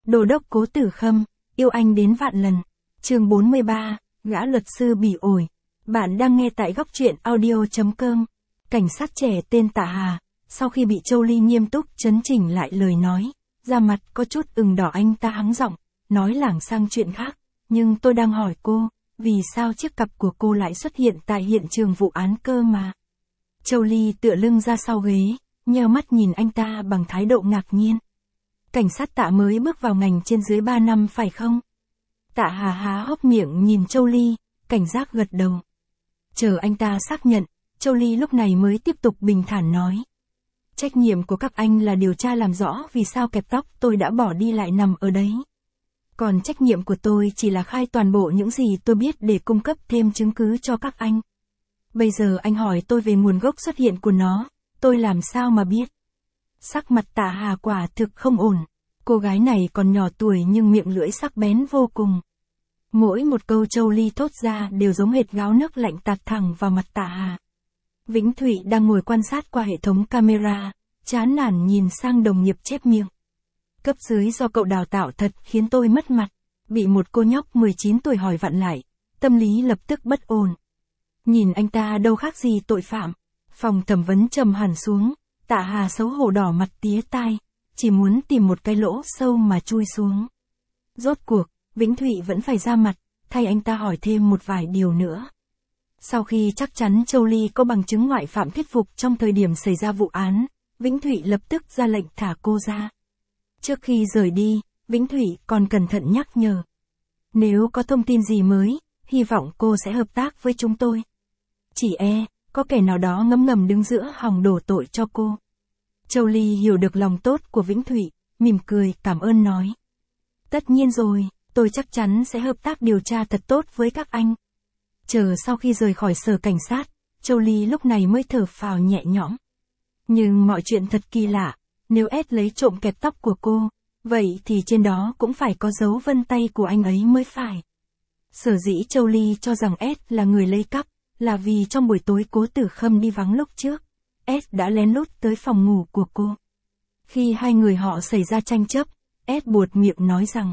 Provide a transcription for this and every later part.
Đô đốc Cố Tử Khâm, yêu anh đến vạn lần. Chương 43, gã luật sư bỉ ổi. Bạn đang nghe tại góc truyện audio.com. Cảnh sát trẻ tên Tạ Hà, sau khi bị Châu Ly nghiêm túc chấn chỉnh lại lời nói, da mặt có chút ửng đỏ, anh ta hắng giọng, nói lảng sang chuyện khác. Nhưng tôi đang hỏi cô, vì sao chiếc cặp của cô lại xuất hiện tại hiện trường vụ án cơ mà? Châu Ly tựa lưng ra sau ghế, nheo mắt nhìn anh ta bằng thái độ ngạc nhiên. Cảnh sát Tạ mới bước vào ngành trên dưới 3 năm phải không? Tạ Hà há hốc miệng nhìn Châu Ly, cảnh giác gật đầu. Chờ anh ta xác nhận, Châu Ly lúc này mới tiếp tục bình thản nói. Trách nhiệm của các anh là điều tra làm rõ vì sao kẹp tóc tôi đã bỏ đi lại nằm ở đấy. Còn trách nhiệm của tôi chỉ là khai toàn bộ những gì tôi biết để cung cấp thêm chứng cứ cho các anh. Bây giờ anh hỏi tôi về nguồn gốc xuất hiện của nó, tôi làm sao mà biết? Sắc mặt Tạ Hà quả thực không ổn. Cô gái này còn nhỏ tuổi nhưng miệng lưỡi sắc bén vô cùng. Mỗi một câu Châu Ly thốt ra đều giống hệt gáo nước lạnh tạt thẳng vào mặt Tạ Hà. Vĩnh Thụy đang ngồi quan sát qua hệ thống camera, chán nản nhìn sang đồng nghiệp chép miệng. Cấp dưới do cậu đào tạo thật khiến tôi mất mặt. Bị một cô nhóc 19 tuổi hỏi vặn lại, tâm lý lập tức bất ổn. Nhìn anh ta đâu khác gì tội phạm. Phòng thẩm vấn trầm hẳn xuống, Tạ Hà xấu hổ đỏ mặt tía tai, chỉ muốn tìm một cái lỗ sâu mà chui xuống. Rốt cuộc, Vĩnh Thụy vẫn phải ra mặt, thay anh ta hỏi thêm một vài điều nữa. Sau khi chắc chắn Châu Ly có bằng chứng ngoại phạm thuyết phục trong thời điểm xảy ra vụ án, Vĩnh Thụy lập tức ra lệnh thả cô ra. Trước khi rời đi, Vĩnh Thụy còn cẩn thận nhắc nhở. Nếu có thông tin gì mới, hy vọng cô sẽ hợp tác với chúng tôi. Chỉ có kẻ nào đó ngấm ngầm đứng giữa hòng đổ tội cho cô. Châu Ly hiểu được lòng tốt của Vĩnh Thụy, mỉm cười cảm ơn nói. Tất nhiên rồi, tôi chắc chắn sẽ hợp tác điều tra thật tốt với các anh. Chờ sau khi rời khỏi sở cảnh sát, Châu Ly lúc này mới thở phào nhẹ nhõm. Nhưng mọi chuyện thật kỳ lạ, nếu Ed lấy trộm kẹp tóc của cô, vậy thì trên đó cũng phải có dấu vân tay của anh ấy mới phải. Sở dĩ Châu Ly cho rằng Ed là người lấy cắp, là vì trong buổi tối Cố Tử Khâm đi vắng lúc trước, Ed đã lén lút tới phòng ngủ của cô. Khi hai người họ xảy ra tranh chấp, Ed buột miệng nói rằng,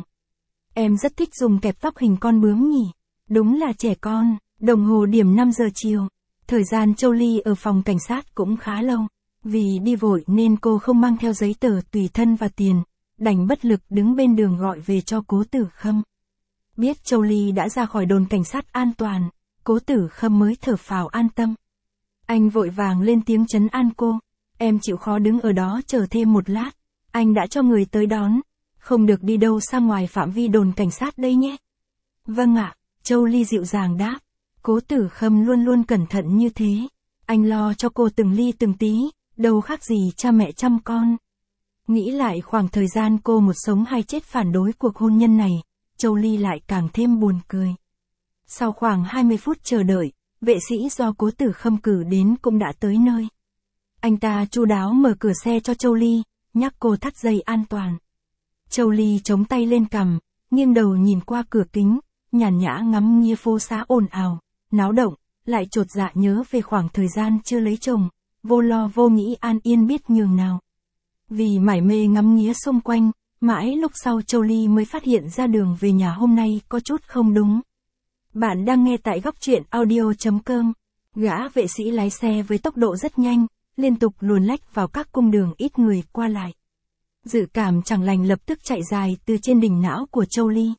em rất thích dùng kẹp tóc hình con bướm nhỉ, đúng là trẻ con. Đồng hồ điểm 5 giờ chiều, thời gian Châu Ly ở phòng cảnh sát cũng khá lâu, vì đi vội nên cô không mang theo giấy tờ tùy thân và tiền, đành bất lực đứng bên đường gọi về cho Cố Tử Khâm. Biết Châu Ly đã ra khỏi đồn cảnh sát an toàn, Cố Tử Khâm mới thở phào an tâm. Anh vội vàng lên tiếng trấn an cô, em chịu khó đứng ở đó chờ thêm một lát, anh đã cho người tới đón, không được đi đâu xa ngoài phạm vi đồn cảnh sát đây nhé. Vâng ạ, Châu Ly dịu dàng đáp. Cố Tử Khâm luôn luôn cẩn thận như thế, anh lo cho cô từng ly từng tí, đâu khác gì cha mẹ chăm con. Nghĩ lại khoảng thời gian cô một sống hay chết phản đối cuộc hôn nhân này, Châu Ly lại càng thêm buồn cười. Sau khoảng 20 phút chờ đợi, vệ sĩ do Cố Tử Khâm cử đến cũng đã tới nơi. Anh ta chu đáo mở cửa xe cho Châu Ly, nhắc cô thắt dây an toàn. Châu Ly chống tay lên cằm, nghiêng đầu nhìn qua cửa kính, nhàn nhã ngắm nghía phố xá ồn ào, náo động, lại chột dạ nhớ về khoảng thời gian chưa lấy chồng, vô lo vô nghĩ an yên biết nhường nào. Vì mải mê ngắm nghía xung quanh, mãi lúc sau Châu Ly mới phát hiện ra đường về nhà hôm nay có chút không đúng. Bạn đang nghe tại góc truyện audio.com. Gã vệ sĩ lái xe với tốc độ rất nhanh, liên tục luồn lách vào các cung đường ít người qua lại. Dự cảm chẳng lành lập tức chạy dài từ trên đỉnh não của Châu Ly.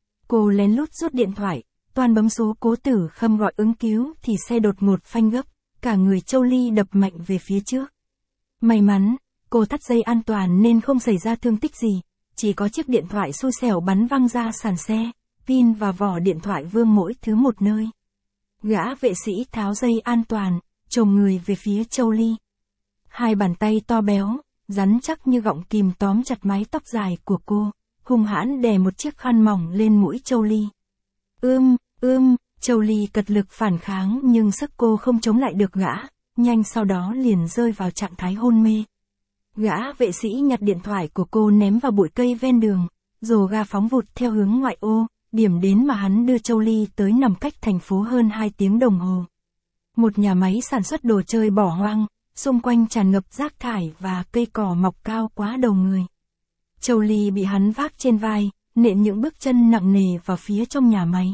Cô lén lút rút điện thoại, toàn bấm số Cố Tử Khâm gọi ứng cứu thì xe đột ngột phanh gấp, cả người Châu Ly đập mạnh về phía trước. May mắn, cô thắt dây an toàn nên không xảy ra thương tích gì, chỉ có chiếc điện thoại xui xẻo bắn văng ra sàn xe, pin và vỏ điện thoại vương mỗi thứ một nơi. Gã vệ sĩ tháo dây an toàn, chồm người về phía Châu Ly. Hai bàn tay to béo, rắn chắc như gọng kìm tóm chặt mái tóc dài của cô, hung hãn đè một chiếc khăn mỏng lên mũi Châu Ly. Châu Ly cật lực phản kháng nhưng sức cô không chống lại được gã, nhanh sau đó liền rơi vào trạng thái hôn mê. Gã vệ sĩ nhặt điện thoại của cô ném vào bụi cây ven đường, rồ ga phóng vụt theo hướng ngoại ô, điểm đến mà hắn đưa Châu Ly tới nằm cách thành phố hơn 2 tiếng đồng hồ. Một nhà máy sản xuất đồ chơi bỏ hoang, xung quanh tràn ngập rác thải và cây cỏ mọc cao quá đầu người. Châu Ly bị hắn vác trên vai, nện những bước chân nặng nề vào phía trong nhà máy.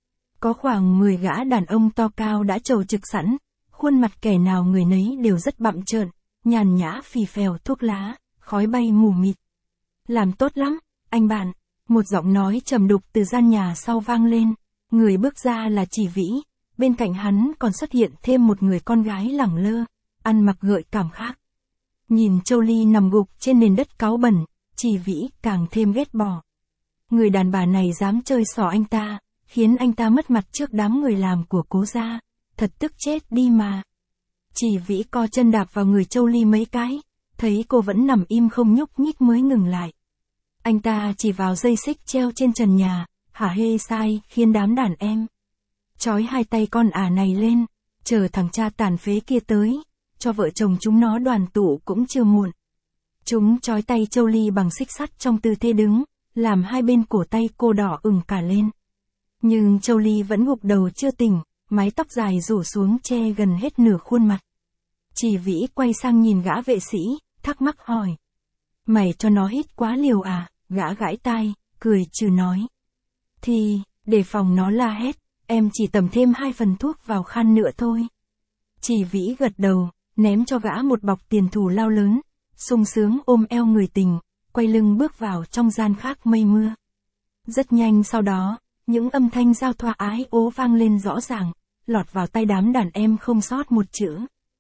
Có khoảng 10 gã đàn ông to cao đã chầu trực sẵn, khuôn mặt kẻ nào người nấy đều rất bặm trợn, nhàn nhã phì phèo thuốc lá, khói bay mù mịt. Làm tốt lắm, anh bạn. Một giọng nói trầm đục từ gian nhà sau vang lên. Người bước ra là Chỉ Vĩ, bên cạnh hắn còn xuất hiện thêm một người con gái lẳng lơ, ăn mặc gợi cảm khác. Nhìn Châu Ly nằm gục trên nền đất cáu bẩn, Chỉ Vĩ càng thêm ghét bỏ. Người đàn bà này dám chơi xỏ anh ta, khiến anh ta mất mặt trước đám người làm của Cố gia, thật tức chết đi mà. Chỉ Vĩ co chân đạp vào người Châu Ly mấy cái, thấy cô vẫn nằm im không nhúc nhích mới ngừng lại. Anh ta chỉ vào dây xích treo trên trần nhà, hả hê sai, khiến đám đàn em trói hai tay con này lên, chờ thằng cha tàn phế kia tới, cho vợ chồng chúng nó đoàn tụ cũng chưa muộn. Chúng trói tay Châu Ly bằng xích sắt trong tư thế đứng, làm hai bên cổ tay cô đỏ ửng cả lên. Nhưng Châu Ly vẫn gục đầu chưa tỉnh, mái tóc dài rủ xuống che gần hết nửa khuôn mặt. Chỉ Vĩ quay sang nhìn gã vệ sĩ, thắc mắc hỏi. Mày cho nó hít quá liều à? Gã gãi tai, cười trừ nói. Thì, để phòng nó la hét, em chỉ tầm thêm 2 phần thuốc vào khăn nữa thôi. Chỉ Vĩ gật đầu, ném cho gã một bọc tiền thù lao lớn, sung sướng ôm eo người tình, quay lưng bước vào trong gian khác mây mưa. Rất nhanh sau đó, những âm thanh giao thoa ái ố vang lên rõ ràng, lọt vào tai đám đàn em không sót một chữ.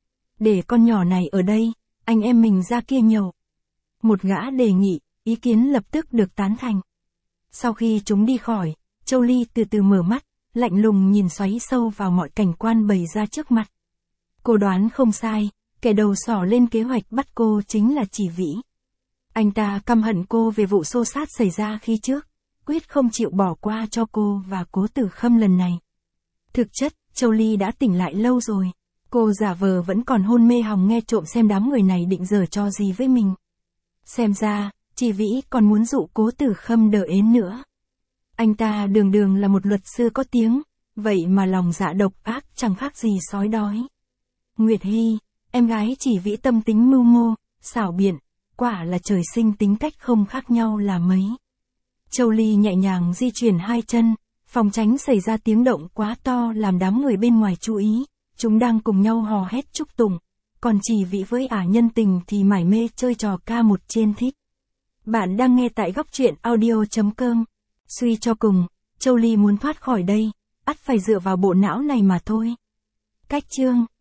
Để con nhỏ này ở đây, anh em mình ra kia nhậu. Một gã đề nghị, ý kiến lập tức được tán thành. Sau khi chúng đi khỏi, Châu Ly từ từ mở mắt, lạnh lùng nhìn xoáy sâu vào mọi cảnh quan bày ra trước mặt. Cô đoán không sai, kẻ đầu sỏ lên kế hoạch bắt cô chính là Chỉ Vĩ. Anh ta căm hận cô về vụ xô xát xảy ra khi trước, quyết không chịu bỏ qua cho cô và Cố Tử Khâm lần này. Thực chất, Châu Ly đã tỉnh lại lâu rồi. Cô giả vờ vẫn còn hôn mê hòng nghe trộm xem đám người này định giở trò gì với mình. Xem ra, Chỉ Vĩ còn muốn dụ Cố Tử Khâm đỡ ến nữa. Anh ta đường đường là một luật sư có tiếng, vậy mà lòng dạ độc ác chẳng khác gì sói đói. Nguyệt Hy, em gái Chỉ Vĩ tâm tính mưu mô, xảo biện, quả là trời sinh tính cách không khác nhau là mấy. Châu Ly nhẹ nhàng di chuyển hai chân, phòng tránh xảy ra tiếng động quá to làm đám người bên ngoài chú ý. Chúng đang cùng nhau hò hét chúc tụng, còn Chỉ Vĩ với ả nhân tình thì mải mê chơi trò ca một trên thích. Bạn đang nghe tại góc truyện audio.com. Suy cho cùng, Châu Ly muốn thoát khỏi đây, ắt phải dựa vào bộ não này mà thôi. Cách chương